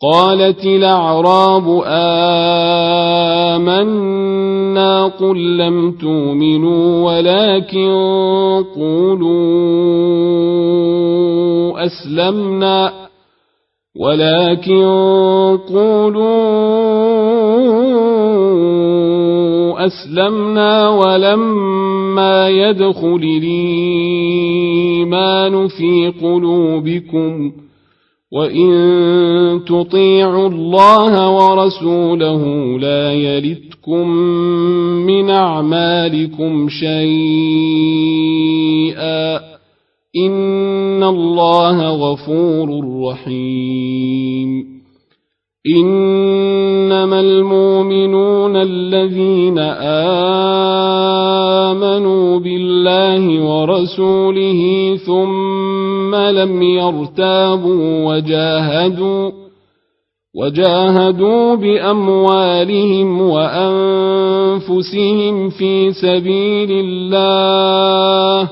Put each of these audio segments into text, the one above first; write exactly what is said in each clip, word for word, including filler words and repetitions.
قالت الأعراب آمنا قل لم تؤمنوا ولكن قولوا أسلمنا ولكن قولوا أسلمنا ولما يدخل الإيمان في قلوبكم وإن تطيعوا الله ورسوله لا يلتكم من أعمالكم شيئا إن الله غفور رحيم إنما المؤمنون الذين آمنوا بالله ورسوله ثم لم يرتابوا وجاهدوا وجاهدوا بأموالهم وأنفسهم في سبيل الله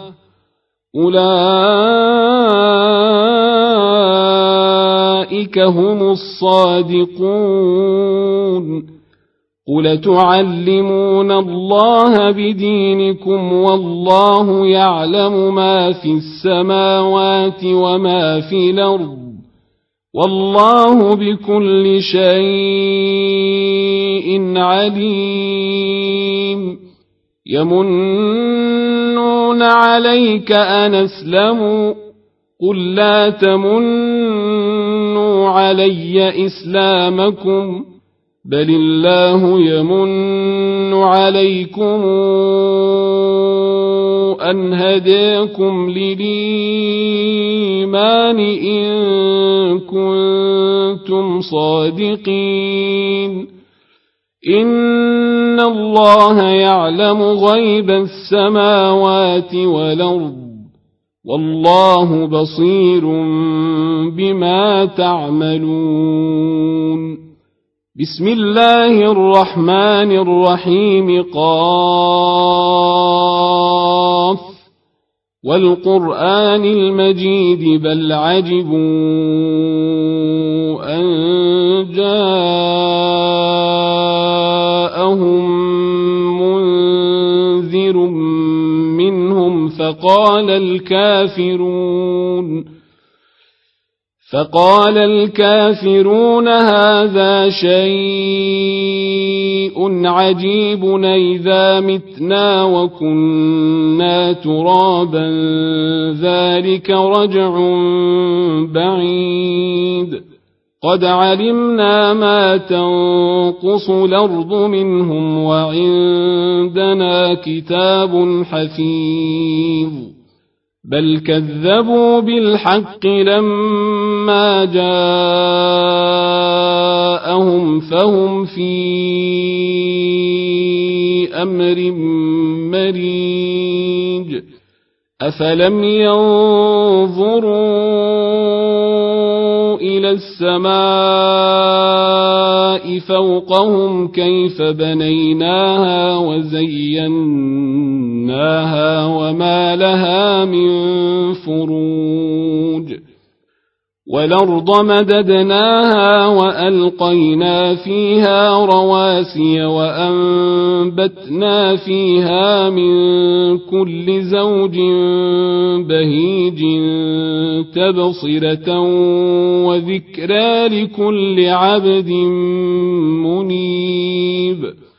أولئك هم الصادقون قل تعلمون الله بدينكم والله يعلم ما في السماوات وما في الأرض والله بكل شيء عليم يمنون عليك أن أسلموا قل لا تمنوا علي إسلامكم بل الله يمن عليكم أن هداكم للإيمان إن كنتم صادقين إن الله يعلم غيب السماوات والأرض والله بصير بما تعملون بسم الله الرحمن الرحيم قاف والقرآن المجيد بل عجبوا أن جاءهم منذر منهم فقال الكافرون فقال الكافرون هذا شيء عجيب أإذا متنا وكنا ترابا ذلك رجع بعيد قد علمنا ما تنقص الأرض منهم وعندنا كتاب حفيظ بل كذبوا بالحق لما جاءهم فهم في أمر مريج أفلم ينظروا إلى السماء فوقهم كيف بنيناها وزيناها وما لها من فروج والأرض مددناها وألقينا فيها رواسي وأنبتنا فيها من كل زوج بهيج تبصرة وذكرى لكل عبد منيب